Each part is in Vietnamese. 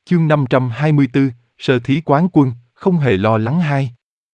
Chương 524, Sơ thí quán quân, không hề lo lắng hai.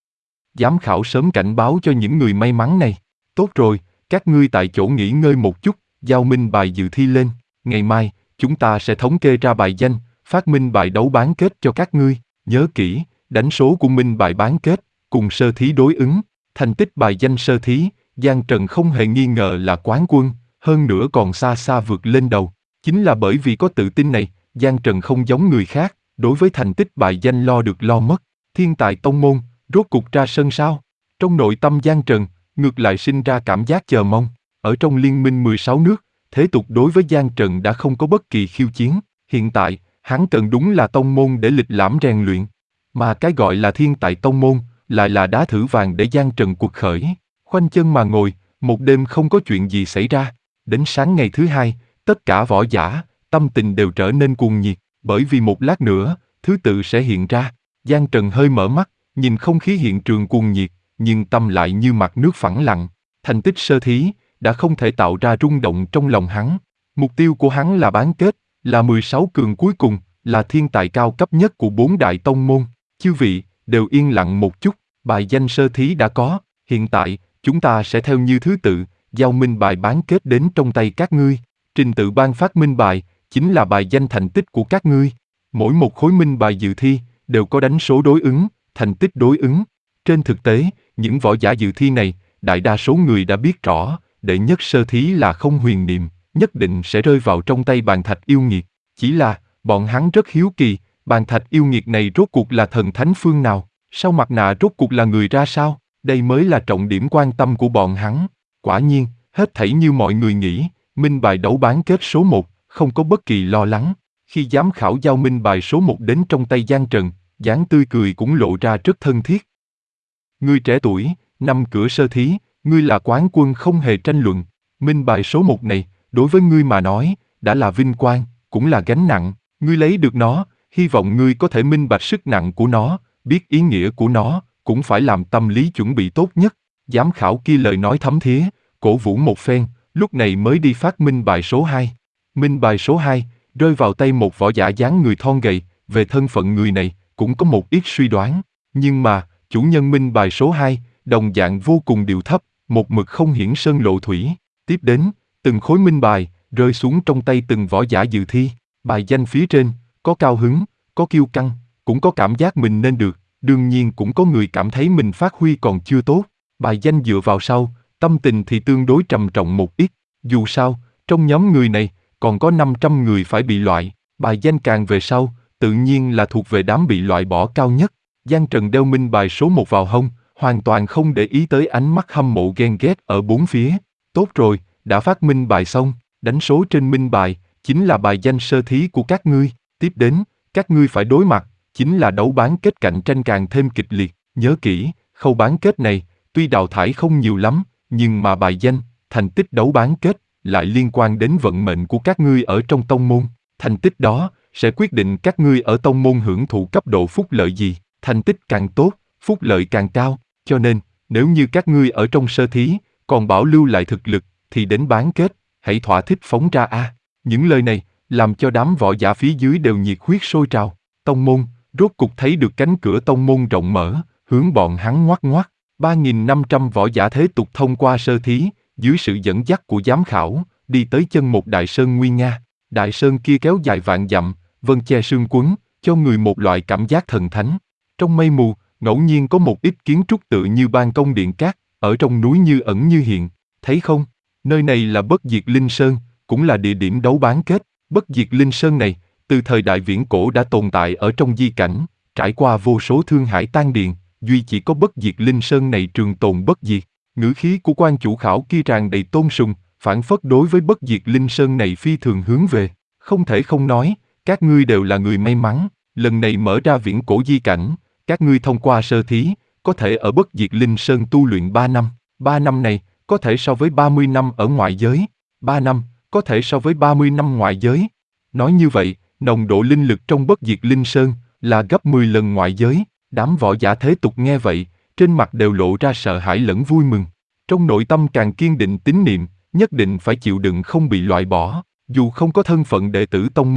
Giám khảo sớm cảnh báo cho những người may mắn này. Tốt rồi, các ngươi tại chỗ nghỉ ngơi một chút, giao minh bài dự thi lên. Ngày mai, chúng ta sẽ thống kê ra bài danh, phát minh bài đấu bán kết cho các ngươi. Nhớ kỹ, đánh số của minh bài bán kết, cùng sơ thí đối ứng. Thành tích bài danh sơ thí, Giang Trần không hề nghi ngờ là quán quân, hơn nữa còn xa xa vượt lên đầu. Chính là bởi vì có tự tin này, Giang Trần không giống người khác, đối với thành tích bài danh lo được lo mất. Thiên tài tông môn, rốt cục ra sân sao? Trong nội tâm Giang Trần, ngược lại sinh ra cảm giác chờ mong. Ở trong liên minh 16 nước, thế tục đối với Giang Trần đã không có bất kỳ khiêu chiến. Hiện tại, hắn cần đúng là tông môn để lịch lãm rèn luyện. Mà cái gọi là thiên tài tông môn, lại là đá thử vàng để Giang Trần cuộc khởi. Khoanh chân mà ngồi, một đêm không có chuyện gì xảy ra. Đến sáng ngày thứ hai, tất cả võ giả, tâm tình đều trở nên cuồng nhiệt, bởi vì một lát nữa, thứ tự sẽ hiện ra. Giang Trần hơi mở mắt, nhìn không khí hiện trường cuồng nhiệt, nhưng tâm lại như mặt nước phẳng lặng. Thành tích sơ thí, đã không thể tạo ra rung động trong lòng hắn. Mục tiêu của hắn là bán kết, là 16 cường cuối cùng, là thiên tài cao cấp nhất của 4 đại tông môn. Chư vị, đều yên lặng một chút, bài danh sơ thí đã có, hiện tại, chúng ta sẽ theo như thứ tự, giao minh bài bán kết đến trong tay các ngươi. Trình tự ban phát minh bài, chính là bài danh thành tích của các ngươi. Mỗi một khối minh bài dự thi, đều có đánh số đối ứng, thành tích đối ứng. Trên thực tế, những võ giả dự thi này, đại đa số người đã biết rõ, đệ nhất sơ thí là không huyền niệm, nhất định sẽ rơi vào trong tay bàn thạch yêu nghiệt. Chỉ là, bọn hắn rất hiếu kỳ, bàn thạch yêu nghiệt này rốt cuộc là thần thánh phương nào, sau mặt nạ rốt cuộc là người ra sao, đây mới là trọng điểm quan tâm của bọn hắn. Quả nhiên, hết thảy như mọi người nghĩ, minh bài đấu bán kết số 1, không có bất kỳ lo lắng. Khi giám khảo giao minh bài số 1 đến trong tay Giang Trần, dáng tươi cười cũng lộ ra rất thân thiết. Ngươi trẻ tuổi, năm cửa sơ thí, ngươi là quán quân không hề tranh luận. Minh bài số 1 này, đối với ngươi mà nói, đã là vinh quang, cũng là gánh nặng. Ngươi lấy được nó, hy vọng ngươi có thể minh bạch sức nặng của nó, biết ý nghĩa của nó, cũng phải làm tâm lý chuẩn bị tốt nhất. Giám khảo kia lời nói thấm thía, cổ vũ một phen, lúc này mới đi phát minh bài số 2. Minh bài số 2, rơi vào tay một võ giả dáng người thon gầy, về thân phận người này, cũng có một ít suy đoán. Nhưng mà, chủ nhân minh bài số 2, đồng dạng vô cùng điệu thấp, một mực không hiển sơn lộ thủy. Tiếp đến, từng khối minh bài, rơi xuống trong tay từng võ giả dự thi. Bài danh phía trên, có cao hứng, có kiêu căng, cũng có cảm giác mình nên được, đương nhiên cũng có người cảm thấy mình phát huy còn chưa tốt. Bài danh dựa vào sau, tâm tình thì tương đối trầm trọng một ít. Dù sao, trong nhóm người này, còn có 500 người phải bị loại. Bài danh càng về sau, tự nhiên là thuộc về đám bị loại bỏ cao nhất. Giang Trần đeo minh bài số 1 vào hông, hoàn toàn không để ý tới ánh mắt hâm mộ ghen ghét ở bốn phía. Tốt rồi, đã phát minh bài xong, đánh số trên minh bài, chính là bài danh sơ thí của các ngươi. Tiếp đến, các ngươi phải đối mặt, chính là đấu bán kết cạnh tranh càng thêm kịch liệt. Nhớ kỹ, khâu bán kết này, tuy đào thải không nhiều lắm, nhưng mà bài danh, thành tích đấu bán kết, lại liên quan đến vận mệnh của các ngươi ở trong tông môn. Thành tích đó, sẽ quyết định các ngươi ở tông môn hưởng thụ cấp độ phúc lợi gì. Thành tích càng tốt, phúc lợi càng cao. Cho nên, nếu như các ngươi ở trong sơ thí, còn bảo lưu lại thực lực, thì đến bán kết, hãy thỏa thích phóng ra a. Những lời này, làm cho đám võ giả phía dưới đều nhiệt huyết sôi trào. Tông môn, rốt cục thấy được cánh cửa tông môn rộng mở, hướng bọn hắn ngoắc ngoắc. 3.500 võ giả thế tục thông qua sơ thí, dưới sự dẫn dắt của giám khảo, đi tới chân một đại sơn nguy nga. Đại sơn kia kéo dài vạn dặm, vân che sương quấn, cho người một loại cảm giác thần thánh. Trong mây mù, ngẫu nhiên có một ít kiến trúc tự như ban công điện cát, ở trong núi như ẩn như hiện. Thấy không? Nơi này là Bất Diệt Linh Sơn, cũng là địa điểm đấu bán kết. Bất Diệt Linh Sơn này, từ thời đại viễn cổ đã tồn tại ở trong di cảnh, trải qua vô số thương hải tan điền, duy chỉ có Bất Diệt Linh Sơn này trường tồn bất diệt. Ngữ khí của quan chủ khảo kia tràn đầy tôn sùng, phản phất đối với Bất Diệt Linh Sơn này phi thường hướng về. Không thể không nói, các ngươi đều là người may mắn, lần này mở ra viễn cổ di cảnh, các ngươi thông qua sơ thí, có thể ở Bất Diệt Linh Sơn tu luyện 3 năm. 3 năm này, có thể so với 30 năm ở ngoại giới. 3 năm, có thể so với 30 năm ngoại giới. Nói như vậy, nồng độ linh lực trong Bất Diệt Linh Sơn là gấp 10 lần ngoại giới. Đám võ giả thế tục nghe vậy, trên mặt đều lộ ra sợ hãi lẫn vui mừng. Trong nội tâm càng kiên định tín niệm, nhất định phải chịu đựng không bị loại bỏ. Dù không có thân phận đệ tử tông môn,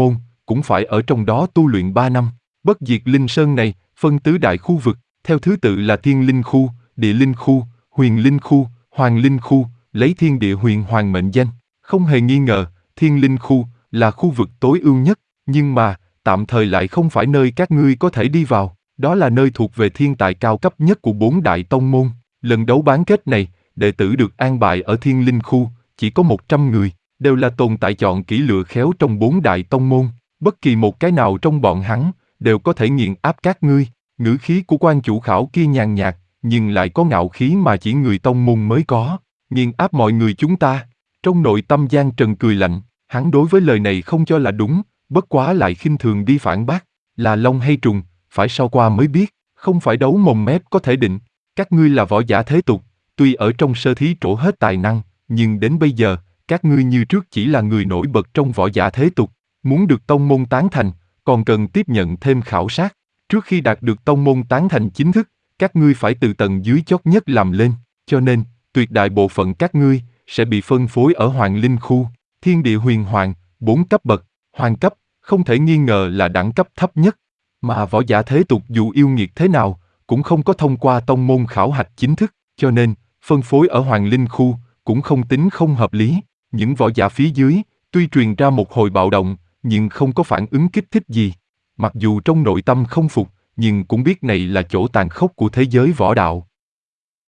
cũng phải ở trong đó tu luyện 3 năm. Bất diệt linh sơn này, phân tứ đại khu vực, theo thứ tự là thiên linh khu, địa linh khu, huyền linh khu, hoàng linh khu, lấy thiên địa huyền hoàng mệnh danh. Không hề nghi ngờ, thiên linh khu là khu vực tối ưu nhất, nhưng mà, tạm thời lại không phải nơi các ngươi có thể đi vào. Đó là nơi thuộc về thiên tài cao cấp nhất của 4 đại tông môn. Lần đấu bán kết này, đệ tử được an bài ở thiên linh khu, chỉ có 100 người, đều là tồn tại chọn kỹ lựa khéo trong 4 đại tông môn. Bất kỳ một cái nào trong bọn hắn, đều có thể nghiền áp các ngươi. Ngữ khí của quan chủ khảo kia nhàn nhạt, nhưng lại có ngạo khí mà chỉ người tông môn mới có. Nghiền áp mọi người chúng ta. Trong nội tâm Giang Trần cười lạnh, hắn đối với lời này không cho là đúng, bất quá lại khinh thường đi phản bác. Là long hay trùng, phải sau qua mới biết, không phải đấu mồm mép có thể định. Các ngươi là võ giả thế tục, tuy ở trong sơ thí trổ hết tài năng, nhưng đến bây giờ, các ngươi như trước chỉ là người nổi bật trong võ giả thế tục. Muốn được tông môn tán thành, còn cần tiếp nhận thêm khảo sát. Trước khi đạt được tông môn tán thành chính thức, các ngươi phải từ tầng dưới chót nhất làm lên. Cho nên, tuyệt đại bộ phận các ngươi sẽ bị phân phối ở Hoàng Linh khu, Thiên Địa Huyền Hoàng, 4 cấp bậc, hoàng cấp, không thể nghi ngờ là đẳng cấp thấp nhất. Mà võ giả thế tục dù yêu nghiệt thế nào, cũng không có thông qua tông môn khảo hạch chính thức, cho nên, phân phối ở Hoàng Linh khu cũng không tính không hợp lý. Những võ giả phía dưới, tuy truyền ra một hồi bạo động, nhưng không có phản ứng kích thích gì. Mặc dù trong nội tâm không phục, nhưng cũng biết này là chỗ tàn khốc của thế giới võ đạo.